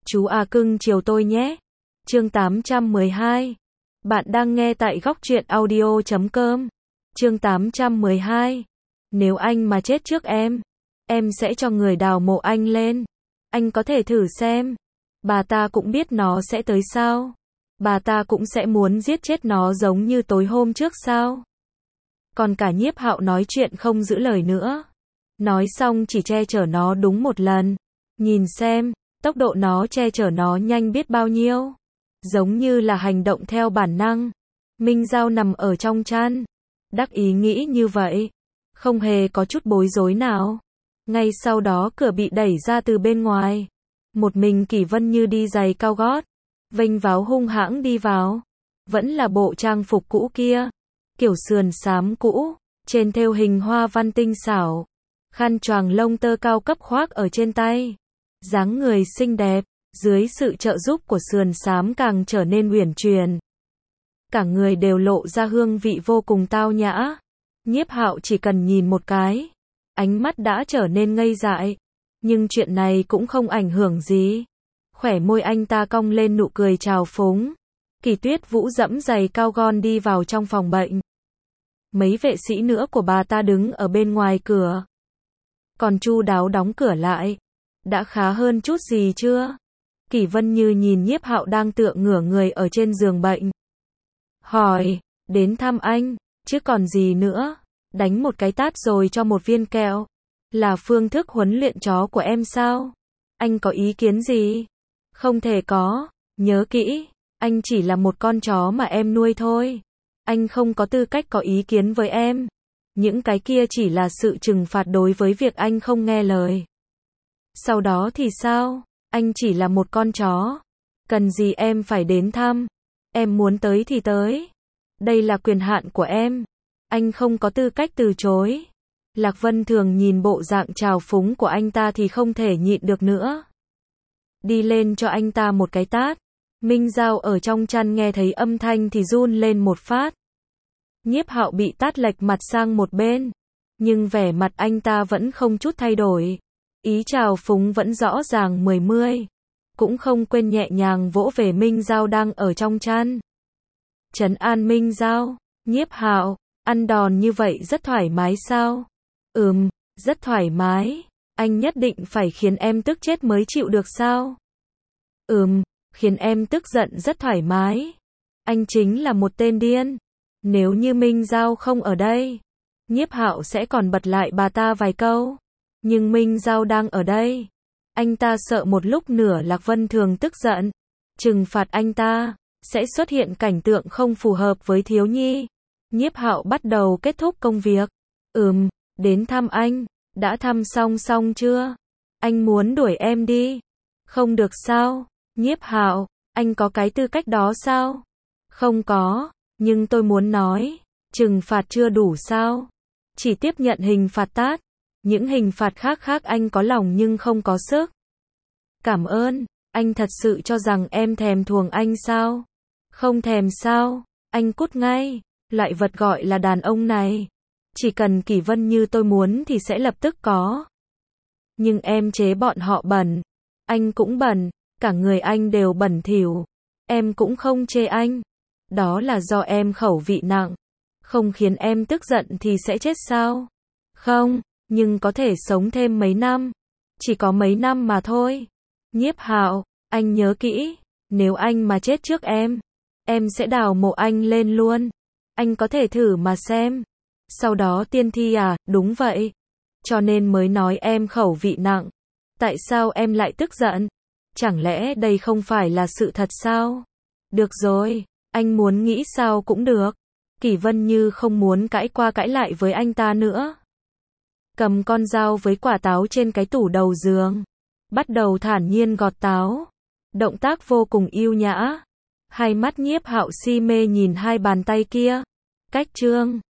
Chú à cưng chiều tôi nhé. Chương 812. Bạn đang nghe tại góc truyện audio.com. Chương 812. Nếu anh mà chết trước em sẽ cho người đào mộ anh lên. Anh có thể thử xem. Bà ta cũng biết nó sẽ tới sao? Bà ta cũng sẽ muốn giết chết nó giống như tối hôm trước sao? Còn cả Nhiếp Hạo nói chuyện không giữ lời nữa. Nói xong chỉ che chở nó đúng một lần. Nhìn xem, tốc độ nó che chở nó nhanh biết bao nhiêu. Giống như là hành động theo bản năng. Minh Giao nằm ở trong chăn. Đắc ý nghĩ như vậy. Không hề có chút bối rối nào. Ngay sau đó cửa bị đẩy ra từ bên ngoài. Một mình Kỷ Vân Như đi giày cao gót. Vênh váo hung hãng đi vào. Vẫn là bộ trang phục cũ kia. Kiểu sườn xám cũ. Trên thêu hình hoa văn tinh xảo. Khăn choàng lông tơ cao cấp khoác ở trên tay. Dáng người xinh đẹp. Dưới sự trợ giúp của sườn xám càng trở nên uyển chuyển. Cả người đều lộ ra hương vị vô cùng tao nhã. Nhiếp Hạo chỉ cần nhìn một cái. Ánh mắt đã trở nên ngây dại. Nhưng chuyện này cũng không ảnh hưởng gì. Khỏe môi anh ta cong lên nụ cười trào phúng. Kỳ Tuyết Vũ dẫm giày cao gót đi vào trong phòng bệnh. Mấy vệ sĩ nữa của bà ta đứng ở bên ngoài cửa. Còn chu đáo đóng cửa lại. Đã khá hơn chút gì chưa? Kỷ Vân Như nhìn Nhiếp Hạo đang tựa ngửa người ở trên giường bệnh. Hỏi, đến thăm anh, chứ còn gì nữa? Đánh một cái tát rồi cho một viên kẹo. Là phương thức huấn luyện chó của em sao? Anh có ý kiến gì? Không thể có, nhớ kỹ, anh chỉ là một con chó mà em nuôi thôi. Anh không có tư cách có ý kiến với em. Những cái kia chỉ là sự trừng phạt đối với việc anh không nghe lời. Sau đó thì sao? Anh chỉ là một con chó. Cần gì em phải đến thăm? Em muốn tới thì tới. Đây là quyền hạn của em. Anh không có tư cách từ chối. Lạc Vân Thường nhìn bộ dạng trào phúng của anh ta thì không thể nhịn được nữa. Đi lên cho anh ta một cái tát. Minh Giao ở trong chăn nghe thấy âm thanh thì run lên một phát. Nhiếp Hạo bị tát lệch mặt sang một bên. Nhưng vẻ mặt anh ta vẫn không chút thay đổi. Ý trào phúng vẫn rõ ràng mười mươi. Cũng không quên nhẹ nhàng vỗ về Minh Giao đang ở trong chăn. Trấn an Minh Giao. Nhiếp Hạo, ăn đòn như vậy rất thoải mái sao? Rất thoải mái. Anh nhất định phải khiến em tức chết mới chịu được sao? Khiến em tức giận rất thoải mái. Anh chính là một tên điên. Nếu như Minh Giao không ở đây, Nhiếp Hạo sẽ còn bật lại bà ta vài câu. Nhưng Minh Giao đang ở đây. Anh ta sợ một lúc nửa Lạc Vân Thường tức giận. Trừng phạt anh ta. Sẽ xuất hiện cảnh tượng không phù hợp với thiếu nhi. Nhiếp Hạo bắt đầu kết thúc công việc. Đến thăm anh. Đã thăm xong chưa? Anh muốn đuổi em đi. Không được sao? Nhiếp Hạo, anh có cái tư cách đó sao? Không có. Nhưng tôi muốn nói. Trừng phạt chưa đủ sao? Chỉ tiếp nhận hình phạt tát. Những hình phạt khác anh có lòng nhưng không có sức. Cảm ơn. Anh thật sự cho rằng em thèm thuồng anh sao? Không thèm sao? Anh cút ngay. Loại vật gọi là đàn ông này. Chỉ cần Kỷ Vân Như tôi muốn thì sẽ lập tức có. Nhưng em chế bọn họ bẩn. Anh cũng bẩn. Cả người anh đều bẩn thỉu. Em cũng không chê anh. Đó là do em khẩu vị nặng. Không khiến em tức giận thì sẽ chết sao? Không, nhưng có thể sống thêm mấy năm. Chỉ có mấy năm mà thôi. Nhiếp Hạo, anh nhớ kỹ. Nếu anh mà chết trước em sẽ đào mộ anh lên luôn. Anh có thể thử mà xem. Sau đó tiên thi à, đúng vậy. Cho nên mới nói em khẩu vị nặng. Tại sao em lại tức giận? Chẳng lẽ đây không phải là sự thật sao? Được rồi, anh muốn nghĩ sao cũng được. Kỷ Vân Như không muốn cãi qua cãi lại với anh ta nữa. Cầm con dao với quả táo trên cái tủ đầu giường. Bắt đầu thản nhiên gọt táo. Động tác vô cùng yêu nhã. Hai mắt Nhiếp Hạo si mê nhìn hai bàn tay kia. Cách trương.